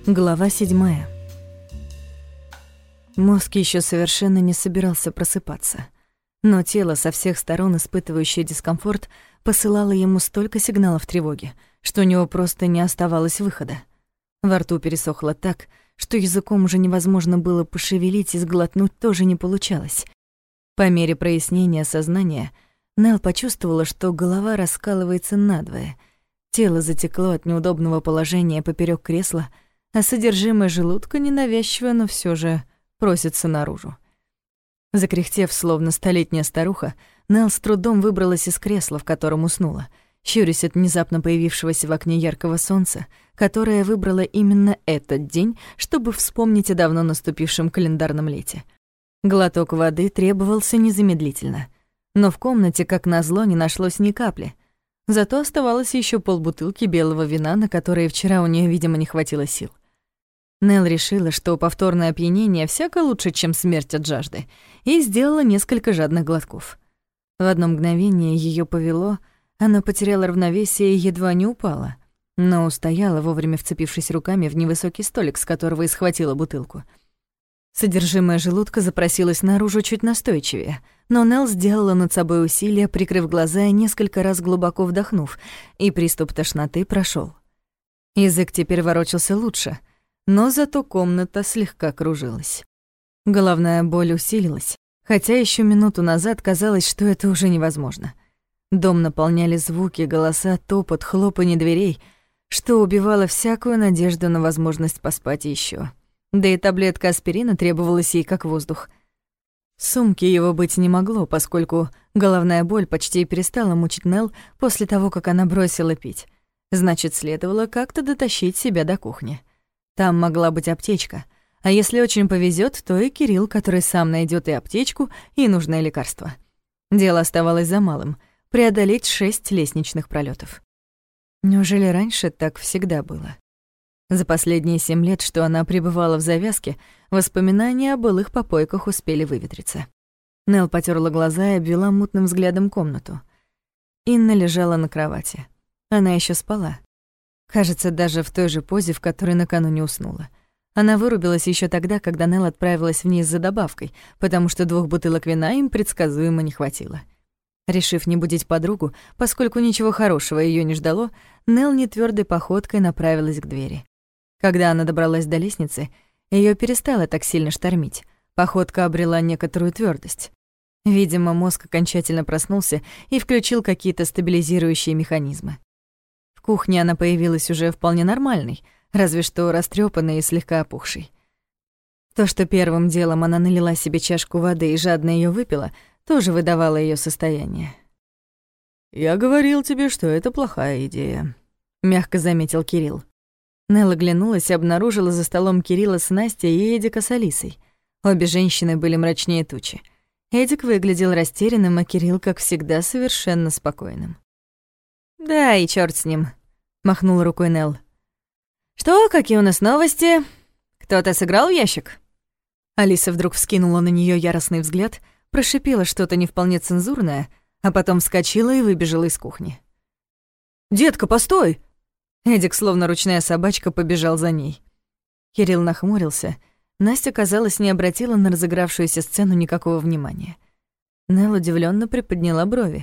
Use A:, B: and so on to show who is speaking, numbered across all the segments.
A: Глава 7. Мозг еще совершенно не собирался просыпаться, но тело, со всех сторон испытывающее дискомфорт, посылало ему столько сигналов тревоги, что у него просто не оставалось выхода. Во рту пересохло так, что языком уже невозможно было пошевелить, и сглотнуть тоже не получалось. По мере прояснения сознания Нелл почувствовала, что голова раскалывается надвое, тело затекло от неудобного положения поперёк кресла, а содержимое желудка ненавязчиво, но всё же просится наружу. Закряхтев, словно столетняя старуха, Нелл с трудом выбралась из кресла, в котором уснула, щурясь от внезапно появившегося в окне яркого солнца, которое выбрало именно этот день, чтобы вспомнить о давно наступившем календарном лете. Глоток воды требовался незамедлительно, но в комнате, как назло, не нашлось ни капли. Зато оставалось ещё полбутылки белого вина, на которое вчера у неё, видимо, не хватило сил. Нелл решила, что повторное опьянение всяко лучше, чем смерть от жажды, и сделала несколько жадных глотков. В одно мгновение её повело, она потеряла равновесие и едва не упала, но устояла, вовремя вцепившись руками в невысокий столик, с которого и схватила бутылку. Содержимое желудка запросилось наружу чуть настойчивее, но Нелл сделала над собой усилие, прикрыв глаза и несколько раз глубоко вдохнув, и приступ тошноты прошёл. Язык теперь ворочался лучше, но зато комната слегка кружилась. Головная боль усилилась, хотя ещё минуту назад казалось, что это уже невозможно. Дом наполняли звуки, голоса, топот, хлопанье дверей, что убивало всякую надежду на возможность поспать ещё. Да и таблетка аспирина требовалась ей как воздух. В сумке его быть не могло, поскольку головная боль почти перестала мучить Нелл после того, как она бросила пить. Значит, следовало как-то дотащить себя до кухни. Там могла быть аптечка, а если очень повезёт, то и Кирилл, который сам найдёт и аптечку, и нужное лекарство. Дело оставалось за малым — преодолеть 6 лестничных пролётов. Неужели раньше так всегда было? За последние 7 лет, что она пребывала в завязке, воспоминания о былых попойках успели выветриться. Нелл потёрла глаза и обвела мутным взглядом комнату. Инна лежала на кровати. Она ещё спала. Кажется, даже в той же позе, в которой накануне уснула. Она вырубилась ещё тогда, когда Нелл отправилась вниз за добавкой, потому что 2 бутылок вина им предсказуемо не хватило. Решив не будить подругу, поскольку ничего хорошего её не ждало, Нелл нетвёрдой походкой направилась к двери. Когда она добралась до лестницы, её перестало так сильно штормить. Походка обрела некоторую твёрдость. Видимо, мозг окончательно проснулся и включил какие-то стабилизирующие механизмы. В кухне она появилась уже вполне нормальной, разве что растрёпанной и слегка опухшей. То, что первым делом она налила себе чашку воды и жадно её выпила, тоже выдавало её состояние.
B: «Я говорил тебе, что это плохая идея», — мягко заметил Кирилл.
A: Нелл оглянулась и обнаружила за столом Кирилла с Настей и Эдика с Алисой. Обе женщины были мрачнее тучи. Эдик выглядел растерянным, а Кирилл, как всегда, совершенно спокойным.
C: «Да, и чёрт с ним»,
A: — махнула рукой Нелл.
C: «Что, какие у нас новости? Кто-то сыграл в ящик?»
A: Алиса вдруг вскинула на неё яростный взгляд, прошипела что-то не вполне цензурное, а потом вскочила и выбежала из кухни.
B: «Детка, постой!»
A: Эдик, словно ручная собачка, побежал за ней. Кирилл нахмурился. Настя, казалось, не обратила на разыгравшуюся сцену никакого внимания. Нелл удивлённо приподняла брови.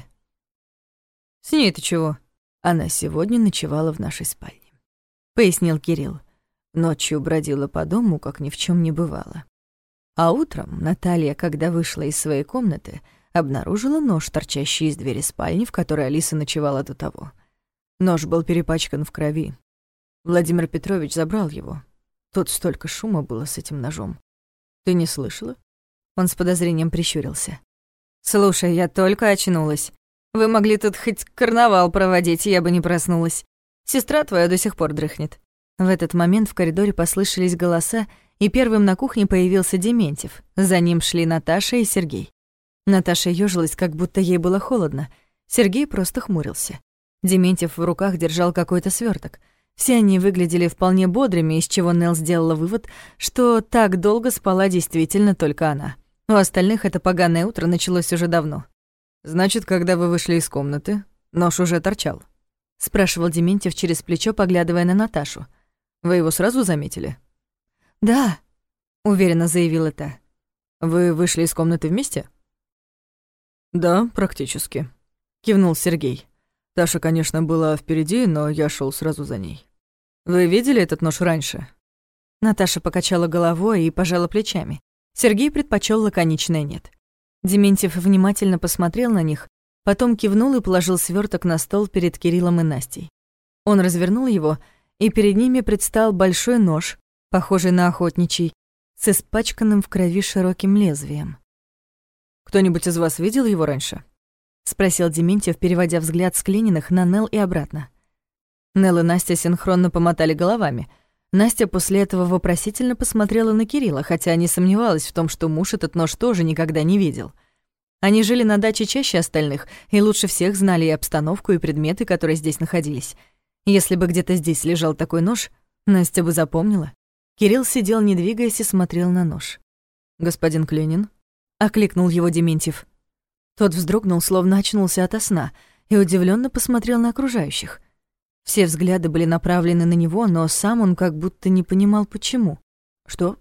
B: «С ней-то чего?»
A: «Она сегодня ночевала в нашей спальне», — пояснил Кирилл. Ночью бродила по дому, как ни в чём не бывало. А утром Наталья, когда вышла из своей комнаты, обнаружила нож, торчащий из двери спальни, в которой Алиса ночевала до того. Нож был перепачкан в крови. Владимир Петрович забрал его. Тут столько шума было с этим ножом. Ты не слышала? Он с подозрением прищурился.
C: «Слушай, я только очнулась. Вы могли тут хоть карнавал проводить, я бы не проснулась. Сестра твоя до сих пор дрыхнет».
A: В этот момент в коридоре послышались голоса, и первым на кухне появился Дементьев. За ним шли Наташа и Сергей. Наташа ёжилась, как будто ей было холодно. Сергей просто хмурился. Дементьев в руках держал какой-то свёрток. Все они выглядели вполне бодрыми, из чего Нелл сделала вывод, что так долго спала действительно только она. У остальных это поганое утро началось уже давно.
B: «Значит, когда вы вышли из комнаты, нож уже торчал?»
A: — спрашивал Дементьев через плечо, поглядывая на Наташу.
B: Вы его сразу заметили?»
A: «Да», — уверенно заявила та.
B: «Вы вышли из комнаты вместе?» «Да, практически», — кивнул Сергей. «Таша, конечно, была впереди, но я шел сразу за ней. Вы видели этот нож раньше?»
A: Наташа покачала головой и пожала плечами. Сергей предпочел лаконичное «нет». Дементьев внимательно посмотрел на них, потом кивнул и положил сверток на стол перед Кириллом и Настей. Он развернул его, и перед ними предстал большой нож, похожий на охотничий, с испачканным в крови широким лезвием.
B: «Кто-нибудь из вас видел его раньше?»
A: — спросил Дементьев, переводя взгляд с Клининых на Нелл и обратно. Нелл и Настя синхронно помотали головами. Настя после этого вопросительно посмотрела на Кирилла, хотя не сомневалась в том, что муж этот нож тоже никогда не видел. Они жили на даче чаще остальных и лучше всех знали и обстановку, и предметы, которые здесь находились. Если бы где-то здесь лежал такой нож, Настя бы запомнила. Кирилл сидел, не двигаясь, и смотрел на нож.
B: «Господин Клинин?»
A: — окликнул его Дементьев. Тот вздрогнул, словно очнулся ото сна, и удивленно посмотрел на окружающих. Все взгляды были направлены на него, но сам он как будто не понимал, почему.
B: «Что?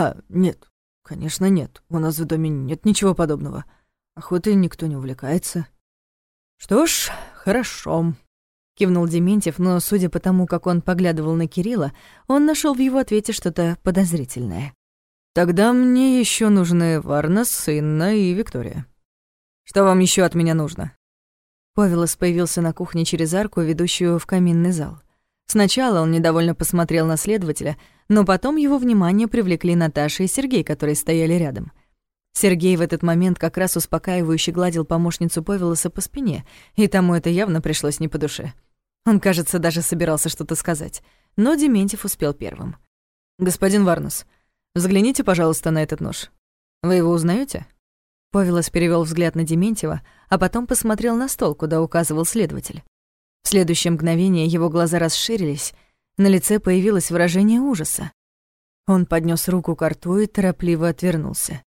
B: Нет, конечно, нет. У нас в доме нет ничего подобного. Охотой никто не увлекается». «Что ж, хорошо», — кивнул Дементьев, но, судя по тому, как он поглядывал на Кирилла, он нашел в его ответе что-то подозрительное. «Тогда мне еще нужны Варнас, Инна и Виктория. Что вам еще от меня нужно?»
A: Повелос появился на кухне через арку, ведущую в каминный зал. Сначала он недовольно посмотрел на следователя, но потом его внимание привлекли Наташа и Сергей, которые стояли рядом. Сергей в этот момент как раз успокаивающе гладил помощницу Повелоса по спине, и тому это явно пришлось не по душе. Он, кажется, даже собирался что-то сказать, но Дементьев успел первым.
B: «Господин Варнас, взгляните, пожалуйста, на этот нож. Вы его узнаете?
A: Повелос перевёл взгляд на Дементьева, а потом посмотрел на стол, куда указывал следователь. В следующее мгновение его глаза расширились, на лице появилось выражение ужаса. Он поднёс руку к рту и торопливо отвернулся.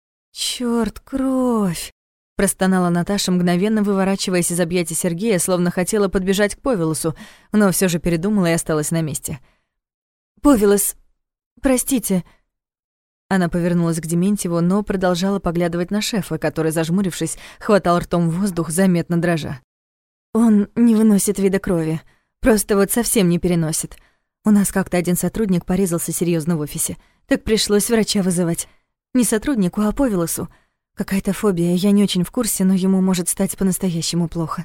A: «Чёрт, кровь!» — простонала Наташа, мгновенно выворачиваясь из объятий Сергея, словно хотела подбежать к Повелосу, но всё же передумала и осталась на месте. «Повелос, простите!» Она повернулась к Дементьеву, но продолжала поглядывать на шефа, который, зажмурившись, хватал ртом воздух, заметно дрожа. «Он не выносит вида крови. Просто вот совсем не переносит. У нас как-то один сотрудник порезался серьёзно в офисе. Так пришлось врача вызывать. Не сотруднику, а Повелосу. Какая-то фобия, я не очень в курсе, но ему может стать по-настоящему плохо».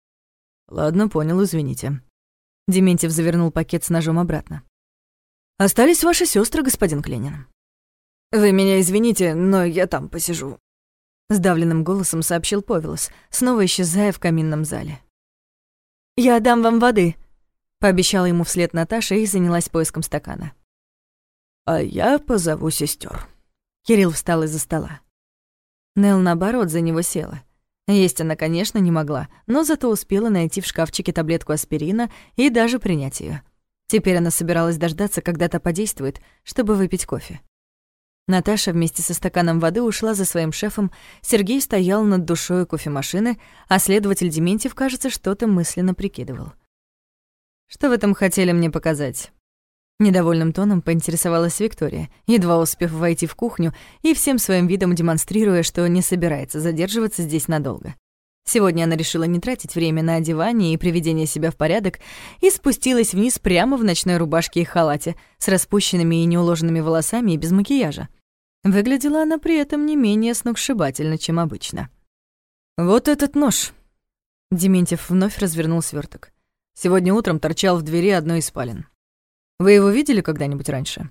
B: «Ладно, понял, извините».
A: Дементьев завернул пакет с ножом обратно.
B: «Остались ваши сёстры, господин Клинин». «Вы меня извините, но я там посижу», —
A: сдавленным голосом сообщил Повелос, снова исчезая в каминном зале. «Я дам вам воды», — пообещала ему вслед Наташа и занялась поиском стакана.
B: «А я позову сестер.
A: Кирилл встал из-за стола. Нелл, наоборот, за него села. Есть она, конечно, не могла, но зато успела найти в шкафчике таблетку аспирина и даже принять её. Теперь она собиралась дождаться, когда та подействует, чтобы выпить кофе. Наташа вместе со стаканом воды ушла за своим шефом, Сергей стоял над душой кофемашины, а следователь Дементьев, кажется, что-то мысленно прикидывал. «Что вы там хотели мне показать?» Недовольным тоном поинтересовалась Виктория, едва успев войти в кухню и всем своим видом демонстрируя, что не собирается задерживаться здесь надолго. Сегодня она решила не тратить время на одевание и приведение себя в порядок и спустилась вниз прямо в ночной рубашке и халате с распущенными и неуложенными волосами и без макияжа. Выглядела она при этом не менее сногсшибательно, чем обычно.
B: «Вот этот нож!»
A: Дементьев вновь развернул сверток.
B: «Сегодня утром торчал в двери одной из спален. Вы его видели когда-нибудь раньше?»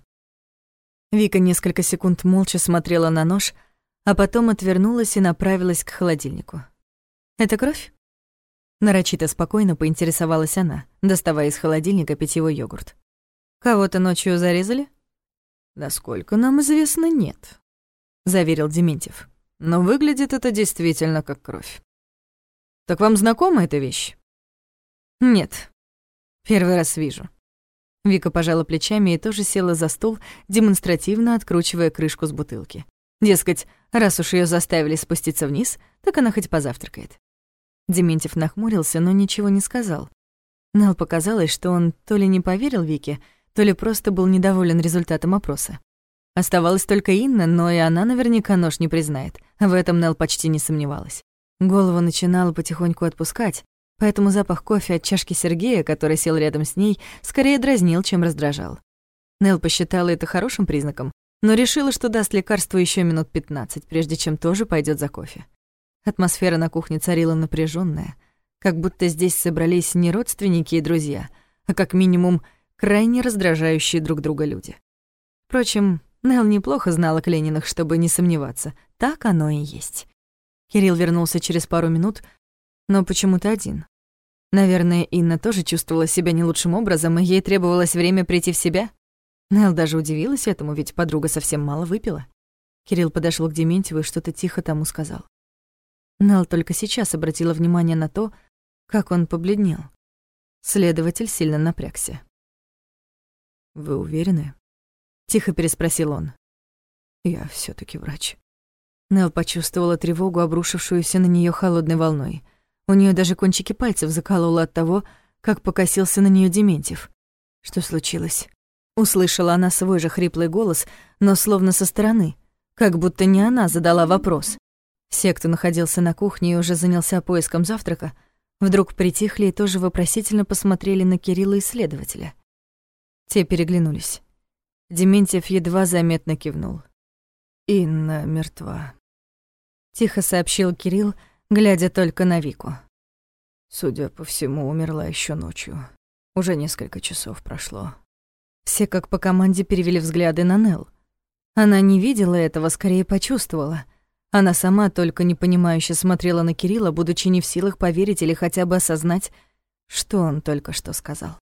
A: Вика несколько секунд молча смотрела на нож, а потом отвернулась и направилась к холодильнику. «Это кровь?» Нарочито спокойно поинтересовалась она, доставая из холодильника питьевой йогурт. «Кого-то ночью зарезали?»
B: «Насколько нам известно, нет», — заверил Дементьев. «Но выглядит это действительно как кровь. Так вам знакома эта вещь?»
A: «Нет, первый раз вижу». Вика пожала плечами и тоже села за стол, демонстративно откручивая крышку с бутылки. Дескать, раз уж её заставили спуститься вниз, так она хоть позавтракает. Дементьев нахмурился, но ничего не сказал. Нелл показалось, что он то ли не поверил Вике, то ли просто был недоволен результатом опроса. Оставалась только Инна, но и она наверняка нож не признает. В этом Нелл почти не сомневалась. Голову начинала потихоньку отпускать, поэтому запах кофе от чашки Сергея, который сел рядом с ней, скорее дразнил, чем раздражал. Нелл посчитала это хорошим признаком, но решила, что даст лекарству еще минут 15, прежде чем тоже пойдет за кофе. Атмосфера на кухне царила напряженная, как будто здесь собрались не родственники и друзья, а как минимум крайне раздражающие друг друга люди. Впрочем, Нелл неплохо знала Клениных, чтобы не сомневаться. Так оно и есть. Кирилл вернулся через пару минут, но почему-то один. Наверное, Инна тоже чувствовала себя не лучшим образом, и ей требовалось время прийти в себя. Нелл даже удивилась этому, ведь подруга совсем мало выпила. Кирилл подошел к Дементьеву и что-то тихо тому сказал. Нелл только сейчас обратила внимание на то, как он побледнел. Следователь сильно напрягся.
B: «Вы уверены?»
A: — тихо переспросил он.
B: «Я всё-таки врач».
A: Нелл почувствовала тревогу, обрушившуюся на неё холодной волной. У неё даже кончики пальцев закололо от того, как покосился на неё Дементьев. «Что случилось?» Услышала она свой же хриплый голос, но словно со стороны, как будто не она задала вопрос. Все, кто находился на кухне и уже занялся поиском завтрака, вдруг притихли и тоже вопросительно посмотрели на Кирилла и следователя. Те переглянулись. Дементьев едва заметно кивнул.
B: «Инна мертва»,
A: — тихо сообщил Кирилл, глядя только на Вику.
B: «Судя по всему, умерла ещё ночью. Уже несколько часов прошло».
A: Все как по команде перевели взгляды на Нелл. Она не видела этого, скорее почувствовала. Она сама только непонимающе смотрела на Кирилла, будучи не в силах поверить или хотя бы осознать, что он только что сказал.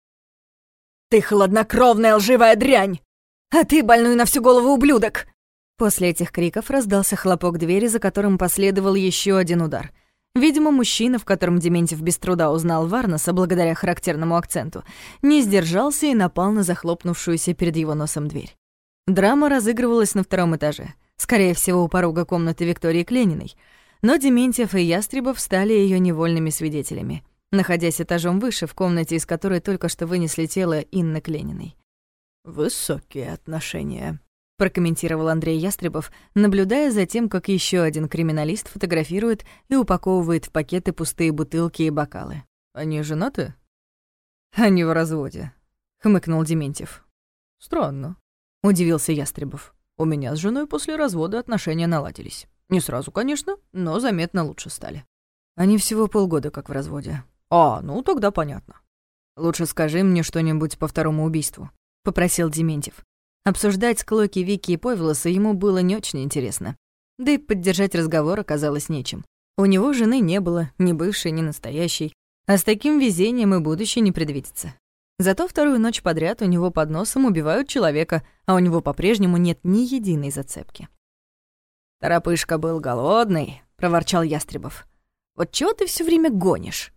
C: «Ты хладнокровная лживая дрянь! А ты больной на всю голову ублюдок!»
A: После этих криков раздался хлопок двери, за которым последовал еще один удар. Видимо, мужчина, в котором Дементьев без труда узнал Варнаса благодаря характерному акценту, не сдержался и напал на захлопнувшуюся перед его носом дверь. Драма разыгрывалась на втором этаже, скорее всего, у порога комнаты Виктории Клениной, но Дементьев и Ястребов стали ее невольными свидетелями, находясь этажом выше, в комнате, из которой только что вынесли тело Инны Клениной.
B: «Высокие отношения»,
A: — прокомментировал Андрей Ястребов, наблюдая за тем, как еще один криминалист фотографирует и упаковывает в пакеты пустые бутылки и бокалы.
B: «Они женаты?»
A: «Они в разводе», — хмыкнул Дементьев.
B: «Странно»,
A: — удивился Ястребов.
B: «У меня с женой после развода отношения наладились. Не сразу, конечно, но заметно лучше стали».
A: «Они всего полгода как в разводе».
B: Ну тогда понятно».
A: «Лучше скажи мне что-нибудь по второму убийству», — попросил Дементьев. Обсуждать склоки Вики и Повелоса ему было не очень интересно. Да и поддержать разговор оказалось нечем. У него жены не было, ни бывшей, ни настоящей. А с таким везением и будущее не предвидится. Зато вторую ночь подряд у него под носом убивают человека, а у него по-прежнему нет ни единой зацепки.
C: «Торопышка был голодный», — проворчал Ястребов. «Вот чего ты все время гонишь?»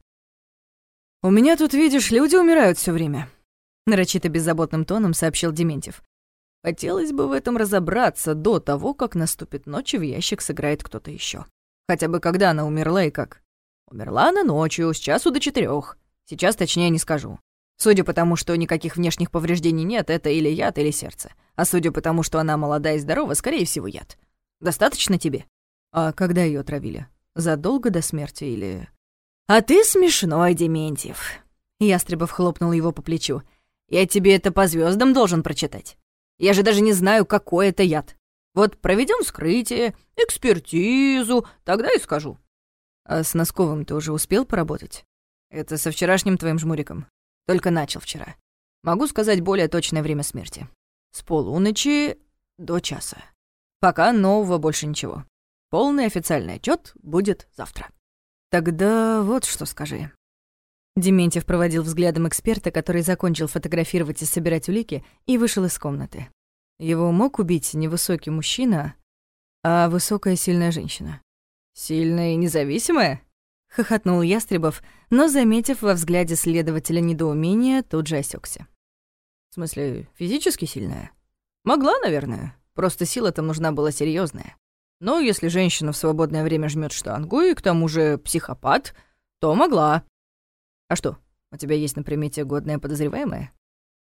A: «У меня тут, видишь, люди умирают все время», — нарочито беззаботным тоном сообщил Дементьев.
B: «Хотелось бы в этом разобраться до того, как наступит ночь и в ящик сыграет кто-то еще. Хотя бы когда она умерла и как. Умерла она ночью, с 1 до 4. Сейчас точнее не скажу. Судя по тому, что никаких внешних повреждений нет, это или яд, или сердце. А судя по тому, что она молода и здорова, скорее всего, яд. Достаточно тебе?»
A: «А когда ее отравили? Задолго до смерти или...»
C: «А ты смешной, Дементьев!»
A: Ястребов хлопнул его по плечу.
C: «Я тебе это по звездам должен прочитать. Я же даже не знаю, какой это яд. Вот проведем вскрытие, экспертизу, тогда и скажу».
A: «А с Носковым ты уже успел поработать?
B: Это со вчерашним твоим жмуриком. Только начал вчера. Могу сказать более точное время смерти. С полуночи до часа. Пока нового больше ничего. Полный официальный отчет будет завтра».
A: «Тогда вот что скажи». Дементьев проводил взглядом эксперта, который закончил фотографировать и собирать улики, и вышел из комнаты. Его мог убить не высокий мужчина, а высокая сильная женщина.
B: «Сильная и независимая?»
A: — хохотнул Ястребов, но, заметив во взгляде следователя недоумение, тут же осекся.
B: «В смысле, физически сильная? Могла, наверное. Просто сила там нужна была серьезная. Но если женщина в свободное время жмет штангу и к тому же психопат, то могла. А что, у тебя есть на примете годная подозреваемая?»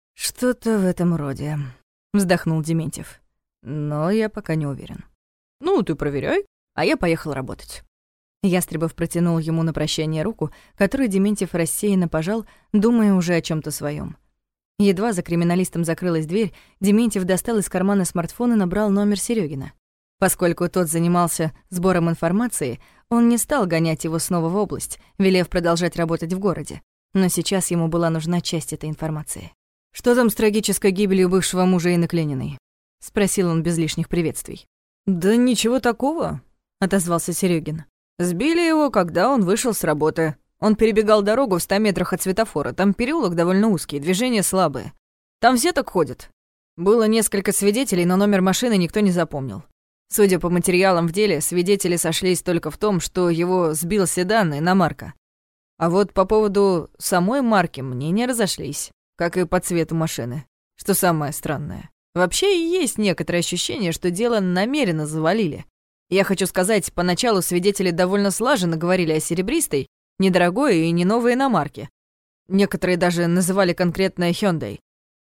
B: «Что-то в этом роде», — вздохнул Дементьев. «Но я пока не уверен».
C: «Ну, ты проверяй, а я поехал работать».
A: Ястребов протянул ему на прощание руку, которую Дементьев рассеянно пожал, думая уже о чем то своем. Едва за криминалистом закрылась дверь, Дементьев достал из кармана смартфон и набрал номер Серёгина. Поскольку тот занимался сбором информации, он не стал гонять его снова в область, велев продолжать работать в городе. Но сейчас ему была нужна часть этой информации.
B: «Что там с трагической гибелью бывшего мужа Инны Клениной?»
A: — спросил он без лишних приветствий.
B: «Да ничего такого», — отозвался Серёгин. «Сбили его, когда он вышел с работы. Он перебегал дорогу в 100 метрах от светофора. Там переулок довольно узкий, движения слабые. Там все так ходят. Было несколько свидетелей, но номер машины никто не запомнил. Судя по материалам в деле, свидетели сошлись только в том, что его сбил седан иномарка. А вот по поводу самой марки мнения разошлись, как и по цвету машины. Что самое странное. Вообще есть некоторое ощущение, что дело намеренно завалили. Я хочу сказать, поначалу свидетели довольно слаженно говорили о серебристой, недорогой и не новой иномарке. Некоторые даже называли конкретно Hyundai.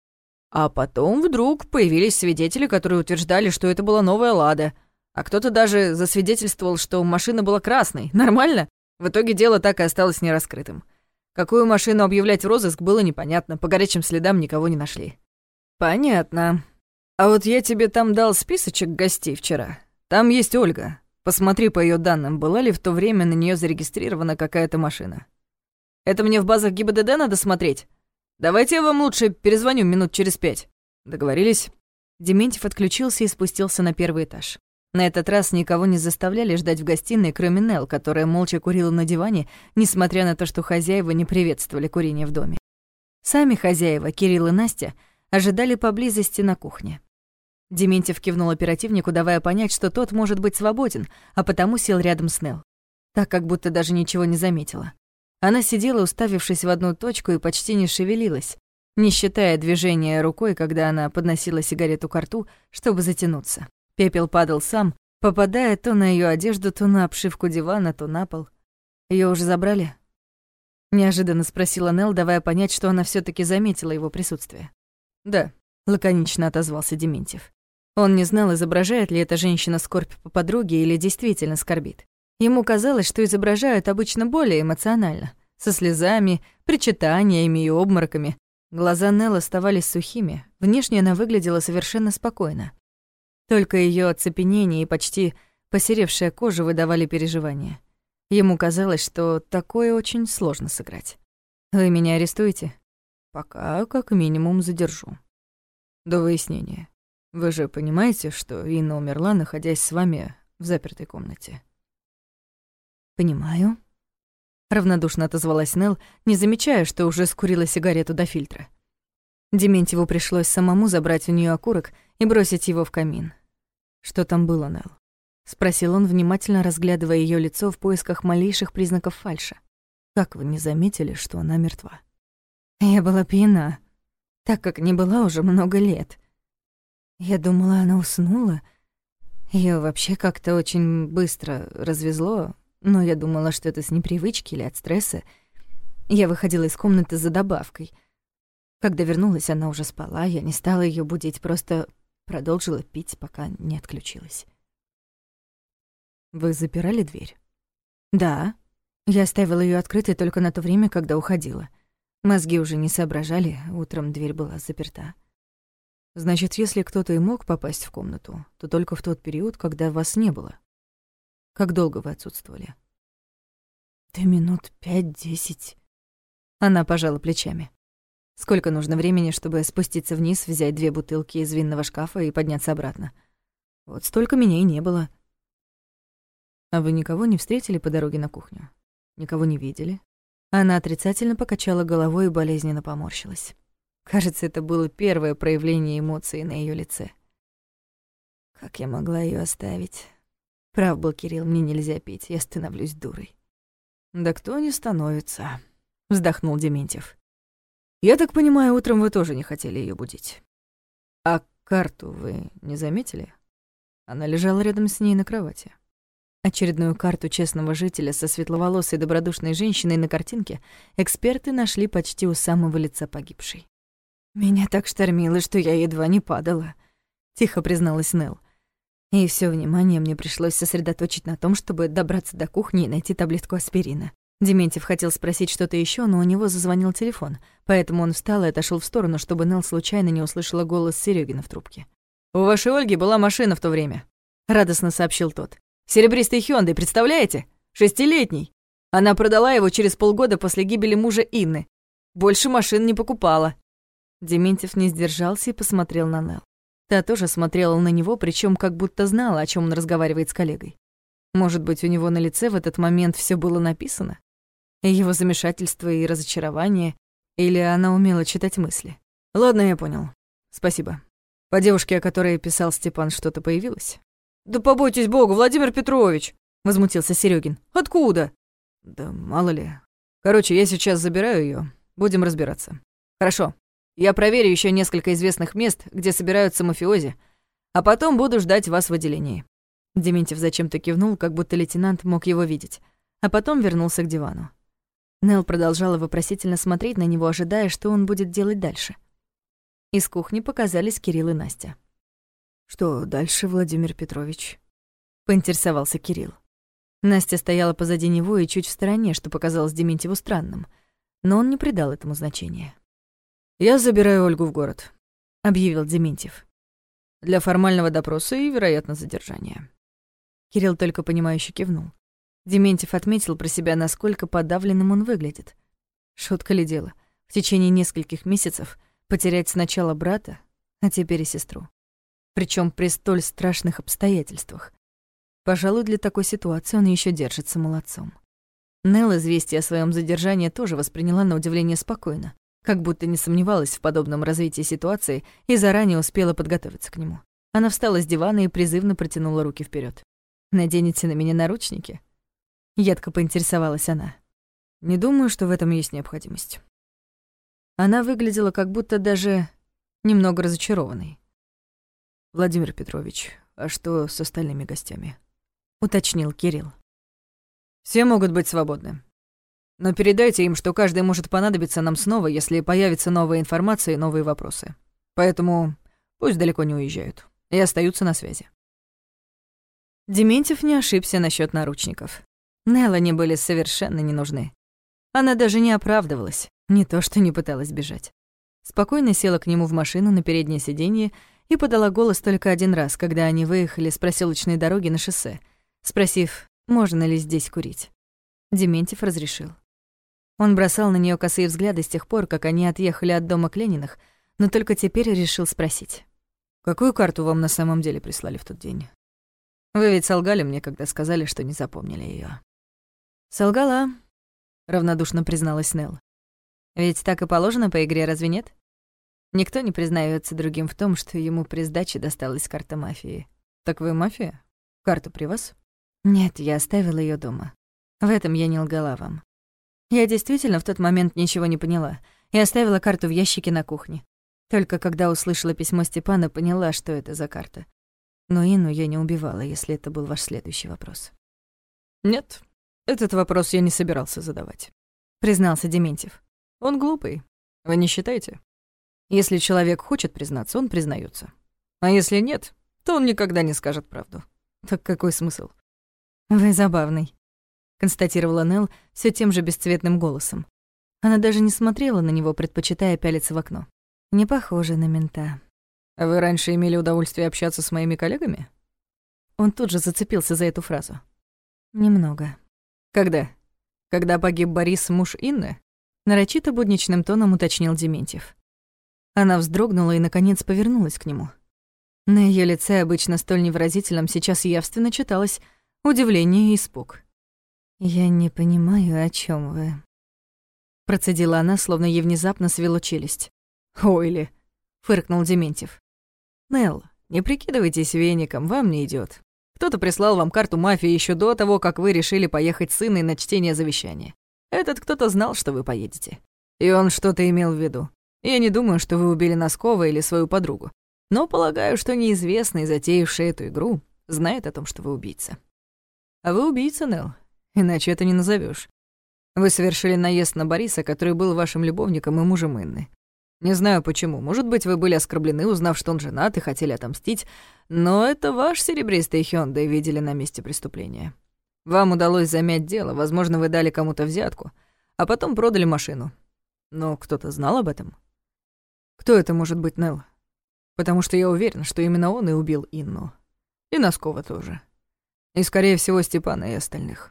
B: А потом вдруг появились свидетели, которые утверждали, что это была новая «Лада». А кто-то даже засвидетельствовал, что машина была красной. Нормально? В итоге дело так и осталось нераскрытым. Какую машину объявлять в розыск, было непонятно. По горячим следам никого не нашли. «Понятно. А вот я тебе там дал списочек гостей вчера. Там есть Ольга. Посмотри по ее данным, была ли в то время на нее зарегистрирована какая-то машина. Это мне в базах ГИБДД надо смотреть? Давайте я вам лучше перезвоню минут через 5. Договорились?»
A: Дементьев отключился и спустился на первый этаж. На этот раз никого не заставляли ждать в гостиной, кроме Нелл, которая молча курила на диване, несмотря на то, что хозяева не приветствовали курение в доме. Сами хозяева, Кирилл и Настя, ожидали поблизости на кухне. Дементьев кивнул оперативнику, давая понять, что тот может быть свободен, а потому сел рядом с Нелл, так как будто даже ничего не заметила. Она сидела, уставившись в одну точку, и почти не шевелилась, не считая движения рукой, когда она подносила сигарету ко рту, чтобы затянуться. Пепел падал сам, попадая то на ее одежду, то на обшивку дивана, то на пол. Ее уже забрали?» — неожиданно спросила Нелл, давая понять, что она все таки заметила его присутствие.
B: «Да»,
A: — лаконично отозвался Дементьев. Он не знал, изображает ли эта женщина скорбь по подруге или действительно скорбит. Ему казалось, что изображают обычно более эмоционально, со слезами, причитаниями и обмороками. Глаза Нелл оставались сухими, внешне она выглядела совершенно спокойно. Только ее оцепенение и почти посеревшая кожа выдавали переживания. Ему казалось, что такое очень сложно сыграть. «Вы меня арестуете?»
B: «Пока как минимум задержу. До выяснения. Вы же понимаете, что Инна умерла, находясь с вами в запертой комнате?»
A: «Понимаю», — равнодушно отозвалась Нелл, не замечая, что уже скурила сигарету до фильтра. Дементьеву пришлось самому забрать у нее окурок и бросить его в камин.
B: «Что там было, Нелл?»
A: — спросил он, внимательно разглядывая ее лицо в поисках малейших признаков фальши.
B: «Как вы не заметили, что она мертва?»
A: «Я была пьяна, так как не была уже много лет. Я думала, она уснула. Её вообще как-то очень быстро развезло, но я думала, что это с непривычки или от стресса. Я выходила из комнаты за добавкой. Когда вернулась, она уже спала, я не стала её будить, просто продолжила пить, пока не отключилась».
B: «Вы запирали дверь?»
A: «Да. Я оставила её открытой только на то время, когда уходила. Мозги уже не соображали, утром дверь была заперта».
B: «Значит, если кто-то и мог попасть в комнату, то только в тот период, когда вас не было. Как долго вы отсутствовали?»
A: «Да минут 5-10. Она пожала плечами. «Сколько нужно времени, чтобы спуститься вниз, взять 2 бутылки из винного шкафа и подняться обратно? Вот столько меня и не было».
B: «А вы никого не встретили по дороге на кухню? Никого не видели?»
A: Она отрицательно покачала головой и болезненно поморщилась. Кажется, это было первое проявление эмоций на ее лице. Как я могла ее оставить? Прав был Кирилл, мне нельзя пить, я становлюсь дурой.
B: «Да кто не становится?» — вздохнул Дементьев. «Я так понимаю, утром вы тоже не хотели ее будить. А карту вы не заметили? Она лежала рядом с ней на кровати».
A: Очередную карту честного жителя со светловолосой добродушной женщиной на картинке эксперты нашли почти у самого лица погибшей. «Меня так штормило, что я едва не падала», — тихо призналась Нелл. И все внимание мне пришлось сосредоточить на том, чтобы добраться до кухни и найти таблетку аспирина. Дементьев хотел спросить что-то еще, но у него зазвонил телефон, поэтому он встал и отошел в сторону, чтобы Нелл случайно не услышала голос Серёгина в трубке.
C: «У вашей Ольги была машина в то время», — радостно сообщил тот. «Серебристый Hyundai, представляете? 6-летний. Она продала его через полгода после гибели мужа Инны. Больше машин не покупала».
A: Дементьев не сдержался и посмотрел на Нелл. Та тоже смотрела на него, причем как будто знала, о чем он разговаривает с коллегой. Может быть, у него на лице в этот момент все было написано? И его замешательство и разочарование, или она умела читать мысли?
C: «Ладно, я понял. Спасибо. По девушке, о которой писал Степан, что-то появилось?» «Да побойтесь Бога, Владимир Петрович!» — возмутился Серёгин. «Откуда?» «Да мало ли. Короче, я сейчас забираю её. Будем разбираться». «Хорошо. Я проверю ещё несколько известных мест, где собираются мафиози, а потом буду ждать вас в отделении».
A: Дементьев зачем-то кивнул, как будто лейтенант мог его видеть, а потом вернулся к дивану. Нелл продолжала вопросительно смотреть на него, ожидая, что он будет делать дальше. Из кухни показались Кирилл и Настя.
B: «Что дальше, Владимир Петрович?»
A: — поинтересовался Кирилл. Настя стояла позади него и чуть в стороне, что показалось Дементьеву странным, но он не придал этому значения.
C: «Я забираю Ольгу в город»,
A: — объявил Дементьев.
C: «Для формального допроса и, вероятно, задержания».
A: Кирилл только понимающе кивнул. Дементьев отметил про себя, насколько подавленным он выглядит. Шутка ли дело? В течение нескольких месяцев потерять сначала брата, а теперь и сестру. Причем при столь страшных обстоятельствах. Пожалуй, для такой ситуации он еще держится молодцом. Нелл известие о своем задержании тоже восприняла на удивление спокойно, как будто не сомневалась в подобном развитии ситуации и заранее успела подготовиться к нему. Она встала с дивана и призывно протянула руки вперед. «Наденете на меня наручники?» Едко поинтересовалась она.
C: «Не думаю, что в этом есть необходимость».
A: Она выглядела как будто даже немного разочарованной.
B: «Владимир Петрович, а что с остальными гостями?»
A: — уточнил Кирилл.
C: «Все могут быть свободны. Но передайте им, что каждый может понадобиться нам снова, если появится новая информация и новые вопросы. Поэтому пусть далеко не уезжают и остаются на связи».
A: Дементьев не ошибся насчет наручников. Нелл они были совершенно не нужны. Она даже не оправдывалась, не то что не пыталась бежать. Спокойно села к нему в машину на переднее сиденье и подала голос только один раз, когда они выехали с проселочной дороги на шоссе, спросив, можно ли здесь курить. Дементьев разрешил. Он бросал на нее косые взгляды с тех пор, как они отъехали от дома к Лениных, но только теперь решил спросить.
C: «Какую карту вам на самом деле прислали в тот день? Вы ведь солгали мне, когда сказали, что не запомнили её».
A: «Солгала», — равнодушно призналась Нелл. «Ведь так и положено по игре, разве нет? Никто не признается другим в том, что ему при сдаче досталась карта мафии».
C: «Так вы мафия? Карта при вас?»
A: «Нет, я оставила её дома. В этом я не лгала вам. Я действительно в тот момент ничего не поняла и оставила карту в ящике на кухне. Только когда услышала письмо Степана, поняла, что это за карта. Но Инну я не убивала, если это был ваш следующий вопрос».
C: «Нет, этот вопрос я не собирался задавать»,
A: — признался Дементьев.
C: «Он глупый. Вы не считаете? Если человек хочет признаться, он признается. А если нет, то он никогда не скажет правду. Так какой смысл?»
A: «Вы забавный», — констатировала Нелл все тем же бесцветным голосом. Она даже не смотрела на него, предпочитая пялиться в окно. «Не похоже на мента».
C: «А вы раньше имели удовольствие общаться с моими коллегами?»
A: Он тут же зацепился за эту фразу. «Немного».
C: «Когда? Когда погиб Борис, муж Инны?»
A: Нарочито будничным тоном уточнил Дементьев. Она вздрогнула и, наконец, повернулась к нему. На её лице, обычно столь невыразительном, сейчас явственно читалось удивление и испуг. «Я не понимаю, о чём вы», — процедила она, словно ей внезапно свело челюсть.
C: «Ой ли», — фыркнул Дементьев.
B: «Нелл, не прикидывайтесь веником, вам не идёт.
C: Кто-то прислал вам карту мафии ещё до того, как вы решили поехать с Инной на чтение завещания. Этот кто-то знал, что вы поедете. И он что-то имел в виду. Я не думаю, что вы убили Носкова или свою подругу. Но полагаю, что неизвестный, затеявший эту игру, знает о том, что вы убийца. А вы убийца, Нелл, иначе это не назовёшь. Вы совершили наезд на Бориса, который был вашим любовником и мужем Инны. Не знаю почему. Может быть, вы были оскорблены, узнав, что он женат, и хотели отомстить, но это ваш серебристый Hyundai видели на месте преступления. Вам удалось замять дело, возможно, вы дали кому-то взятку, а потом продали машину. Но кто-то знал об этом? Кто это может быть, Нелл? Потому что я уверен, что именно он и убил Инну. И Носкова тоже. И, скорее всего, Степана и остальных.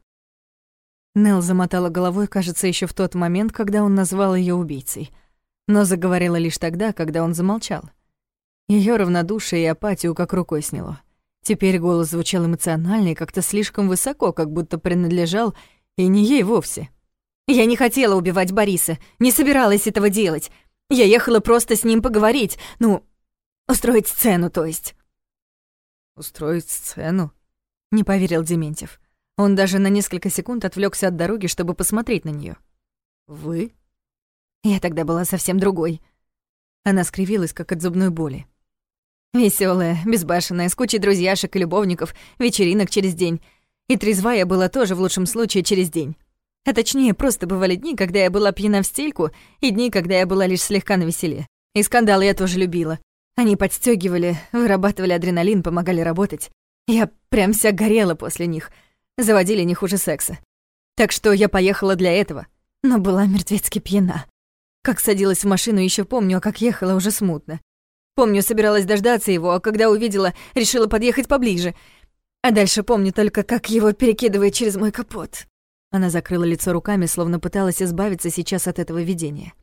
A: Нелл замотала головой, кажется, еще в тот момент, когда он назвал ее убийцей, но заговорила лишь тогда, когда он замолчал. Ее равнодушие и апатию как рукой сняло. Теперь голос звучал эмоционально и как-то слишком высоко, как будто принадлежал и не ей вовсе. «Я не хотела убивать Бориса, не собиралась этого делать. Я ехала просто с ним поговорить, устроить сцену, то есть».
C: «Устроить сцену?»
A: — не поверил Дементьев. Он даже на несколько секунд отвлекся от дороги, чтобы посмотреть на нее.
C: «Вы?»
A: Я тогда была совсем другой. Она скривилась, как от зубной боли. Веселая, безбашенная, с кучей друзьяшек и любовников, вечеринок через день. И трезвая была тоже в лучшем случае через день. А точнее, просто бывали дни, когда я была пьяна в стельку, и дни, когда я была лишь слегка навеселе. И скандалы я тоже любила. Они подстёгивали, вырабатывали адреналин, помогали работать. Я прям вся горела после них. Заводили не хуже секса. Так что я поехала для этого, но была мертвецки пьяна. Как садилась в машину, еще помню, а как ехала, уже смутно. Помню, собиралась дождаться его, а когда увидела, решила подъехать поближе. А дальше помню только, как его перекидывает через мой капот. Она закрыла лицо руками, словно пыталась избавиться сейчас от этого видения.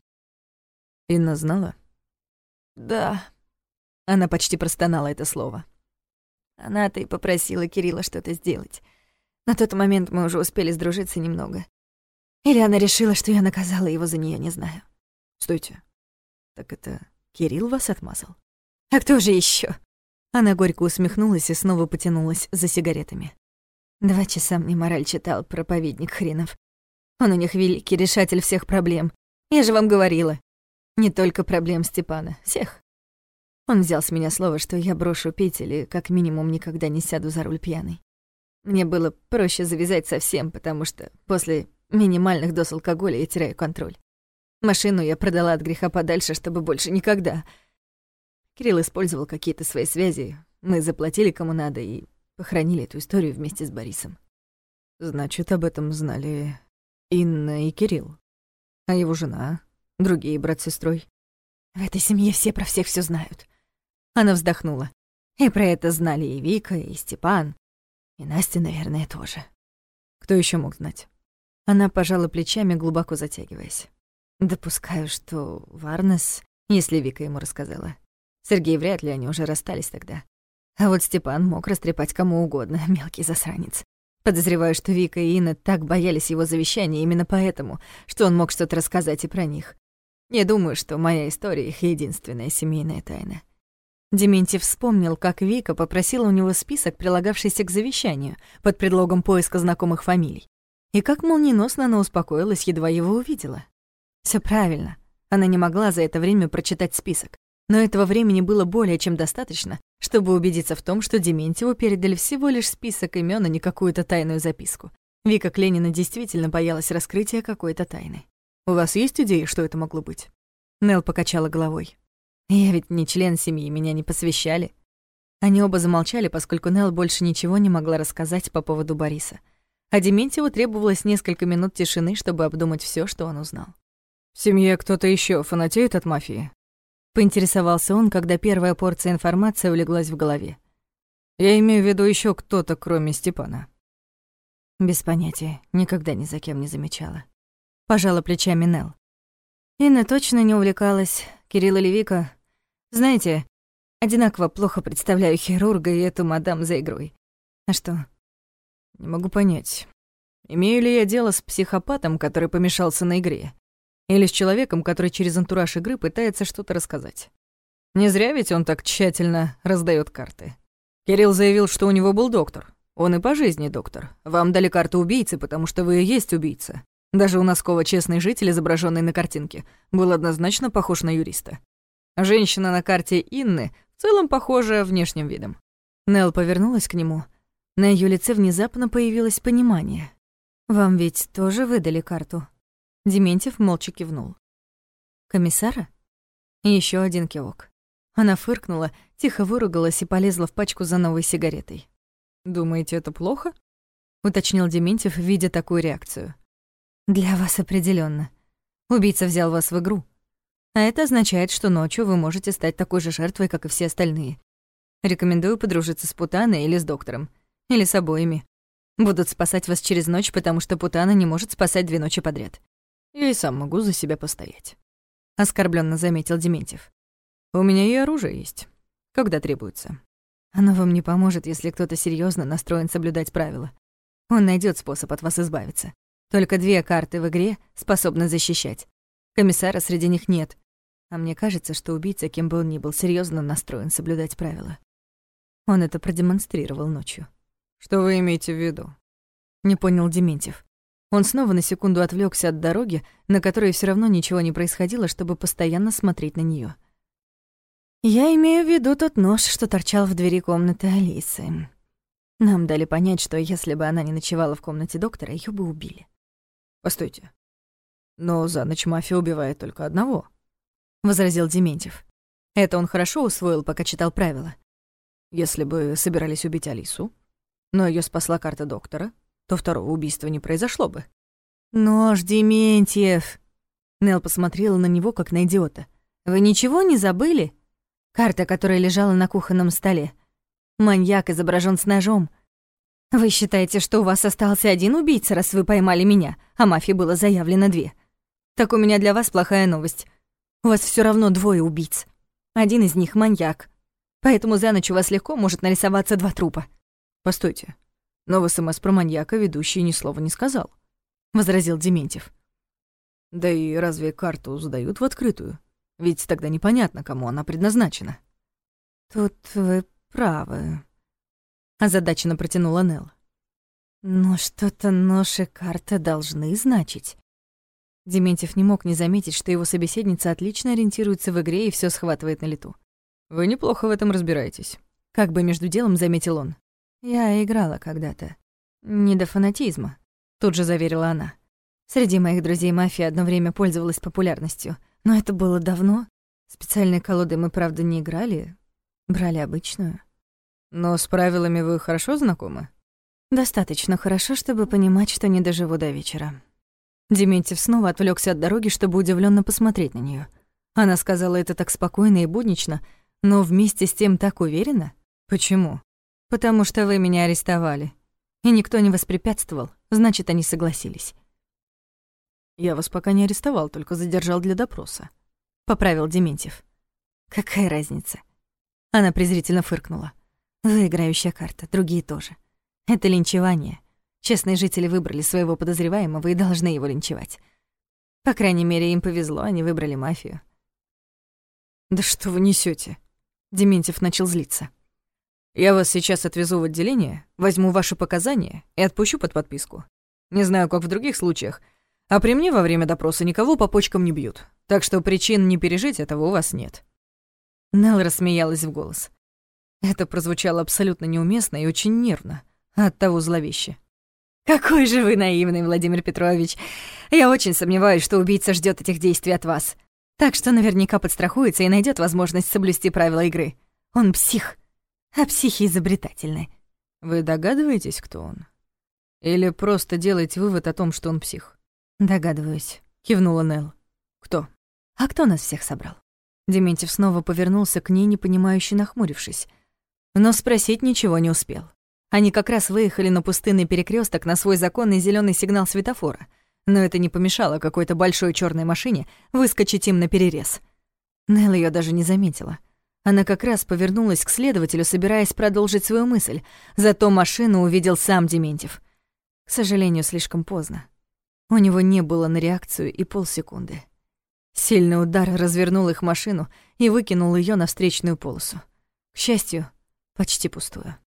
C: Инна знала?
A: Да. Она почти простонала это слово. Она-то и попросила Кирилла что-то сделать. На тот момент мы уже успели сдружиться немного. Или она решила, что я наказала его за нее, не знаю.
C: Стойте. Так это Кирилл вас отмазал?
A: А кто же еще? Она горько усмехнулась и снова потянулась за сигаретами. 2 часа мне мораль читал, проповедник хренов. Он у них великий решатель всех проблем. Я же вам говорила. Не только проблем Степана, всех. Он взял с меня слово, что я брошу пить или как минимум никогда не сяду за руль пьяной. Мне было проще завязать совсем, потому что после минимальных доз алкоголя я теряю контроль. Машину я продала от греха подальше, чтобы больше никогда. Кирилл использовал какие-то свои связи, мы заплатили кому надо и похоронили эту историю вместе с Борисом.
C: Значит, об этом знали Инна и Кирилл. А его жена, другие брат с сестрой.
A: В этой семье все про всех все знают. Она вздохнула. И про это знали и Вика, и Степан, и Настя, наверное, тоже.
C: Кто еще мог знать?
A: Она пожала плечами, глубоко затягиваясь. Допускаю, что Варнес, если Вика ему рассказала. Сергей вряд ли, они уже расстались тогда. А вот Степан мог растрепать кому угодно, мелкий засранец. Подозреваю, что Вика и Инна так боялись его завещания именно поэтому, что он мог что-то рассказать и про них. Не думаю, что моя история — их единственная семейная тайна. Дементьев вспомнил, как Вика попросила у него список, прилагавшийся к завещанию, под предлогом поиска знакомых фамилий. И как молниеносно она успокоилась, едва его увидела. Всё правильно. Она не могла за это время прочитать список. Но этого времени было более чем достаточно, чтобы убедиться в том, что Дементьеву передали всего лишь список имён, а не какую-то тайную записку. Вика Кленина действительно боялась раскрытия какой-то тайны.
C: «У вас есть идеи, что это могло быть?»
A: Нелл покачала головой. «Я ведь не член семьи, меня не посвящали». Они оба замолчали, поскольку Нелл больше ничего не могла рассказать по поводу Бориса. А Дементьеву требовалось несколько минут тишины, чтобы обдумать всё, что он узнал.
C: «В семье кто-то ещё фанатеет от мафии?»
A: Поинтересовался он, когда первая порция информации улеглась в голове.
C: «Я имею в виду ещё кто-то, кроме Степана».
A: Без понятия, никогда ни за кем не замечала. Пожала плечами Нелл. Инна точно не увлекалась, Кирилл или Вика. Знаете, одинаково плохо представляю хирурга и эту мадам за игрой. А что?
C: Не могу понять, имею ли я дело с психопатом, который помешался на игре, или с человеком, который через антураж игры пытается что-то рассказать. Не зря ведь он так тщательно раздаёт карты. Кирилл заявил, что у него был доктор. Он и по жизни доктор. Вам дали карту убийцы, потому что вы и есть убийца. Даже у Носкова честный житель, изображённый на картинке, был однозначно похож на юриста. Женщина на карте Инны в целом похожа внешним видом.
A: Нелл повернулась к нему. На её лице внезапно появилось понимание. «Вам ведь тоже выдали карту?» Дементьев молча кивнул. «Комиссара?» Еще один кивок. Она фыркнула, тихо выругалась и полезла в пачку за новой сигаретой.
C: «Думаете, это плохо?»
A: — уточнил Дементьев, видя такую реакцию. «Для вас определенно. Убийца взял вас в игру. А это означает, что ночью вы можете стать такой же жертвой, как и все остальные. Рекомендую подружиться с Путаной или с доктором. Или с обоими. Будут спасать вас через ночь, потому что Путана не может спасать 2 ночи подряд».
C: «Я и сам могу за себя постоять»,
A: — оскорбленно заметил Дементьев.
C: «У меня и оружие есть, когда требуется».
A: «Оно вам не поможет, если кто-то серьезно настроен соблюдать правила. Он найдет способ от вас избавиться. Только 2 карты в игре способны защищать. Комиссара среди них нет. А мне кажется, что убийца, кем бы он ни был, серьезно настроен соблюдать правила. Он это продемонстрировал ночью».
C: «Что вы имеете в виду?»
A: — не понял Дементьев. Он снова на секунду отвлекся от дороги, на которой все равно ничего не происходило, чтобы постоянно смотреть на нее. «Я имею в виду тот нож, что торчал в двери комнаты Алисы. Нам дали понять, что если бы она не ночевала в комнате доктора, ее бы убили».
C: «Постойте. Но за ночь мафия убивает только одного»,
A: — возразил Дементьев. Это он хорошо усвоил, пока читал правила.
C: «Если бы собирались убить Алису, но ее спасла карта доктора, то второго убийства не произошло бы».
A: «Нож, Дементьев!» Нелл посмотрела на него, как на идиота. «Вы ничего не забыли? Карта, которая лежала на кухонном столе. Маньяк изображен с ножом. Вы считаете, что у вас остался один убийца, раз вы поймали меня, а мафии было заявлено 2? Так у меня для вас плохая новость. У вас все равно 2 убийц. Один из них — маньяк. Поэтому за ночь у вас легко может нарисоваться 2 трупа».
C: «Постойте, но в СМС про маньяка ведущий ни слова не сказал»,
A: — возразил Дементьев.
C: «Да и разве карту сдают в открытую? Ведь тогда непонятно, кому она предназначена».
A: «Тут вы правы», — озадаченно протянула Нелл. «Но что-то нож и карта должны значить». Дементьев не мог не заметить, что его собеседница отлично ориентируется в игре и все схватывает на лету.
C: «Вы неплохо в этом разбираетесь»,
A: — как бы между делом заметил он. «Я играла когда-то. Не до фанатизма», — тут же заверила она. «Среди моих друзей мафия одно время пользовалась популярностью, но это было давно. Специальной колодой мы, правда, не играли, брали обычную».
C: «Но с правилами вы хорошо знакомы?»
A: «Достаточно хорошо, чтобы понимать, что не доживу до вечера». Дементьев снова отвлекся от дороги, чтобы удивленно посмотреть на нее. Она сказала это так спокойно и буднично, но вместе с тем так уверенно. «Почему?» «Потому что вы меня арестовали. И никто не воспрепятствовал, значит, они согласились».
C: «Я вас пока не арестовал, только задержал для допроса»,
A: — поправил Дементьев. «Какая разница?» Она презрительно фыркнула. «Вы играющая карта, другие тоже. Это линчевание. Честные жители выбрали своего подозреваемого и должны его линчевать. По крайней мере, им повезло, они выбрали мафию».
C: «Да что вы несете?
A: Дементьев начал злиться.
C: «Я вас сейчас отвезу в отделение, возьму ваши показания и отпущу под подписку. Не знаю, как в других случаях, а при мне во время допроса никого по почкам не бьют, так что причин не пережить этого у вас нет».
A: Нелл рассмеялась в голос. Это прозвучало абсолютно неуместно и очень нервно, а оттого зловеще. «Какой же вы наивный, Владимир Петрович. Я очень сомневаюсь, что убийца ждет этих действий от вас. Так что наверняка подстрахуется и найдет возможность соблюсти правила игры. Он псих, а психи изобретательны».
C: «Вы догадываетесь, кто он? Или просто делаете вывод о том, что он псих?»
A: «Догадываюсь», — кивнула Нелл.
C: «Кто?»
A: «А кто нас всех собрал?» Дементьев снова повернулся к ней, непонимающе нахмурившись. Но спросить ничего не успел. Они как раз выехали на пустынный перекресток на свой законный зеленый сигнал светофора, но это не помешало какой-то большой черной машине выскочить им на перерез. Нелл ее даже не заметила. Она как раз повернулась к следователю, собираясь продолжить свою мысль, зато машину увидел сам Дементьев. К сожалению, слишком поздно. У него не было на реакцию и полсекунды. Сильный удар развернул их машину и выкинул ее на встречную полосу. К счастью, почти пустую.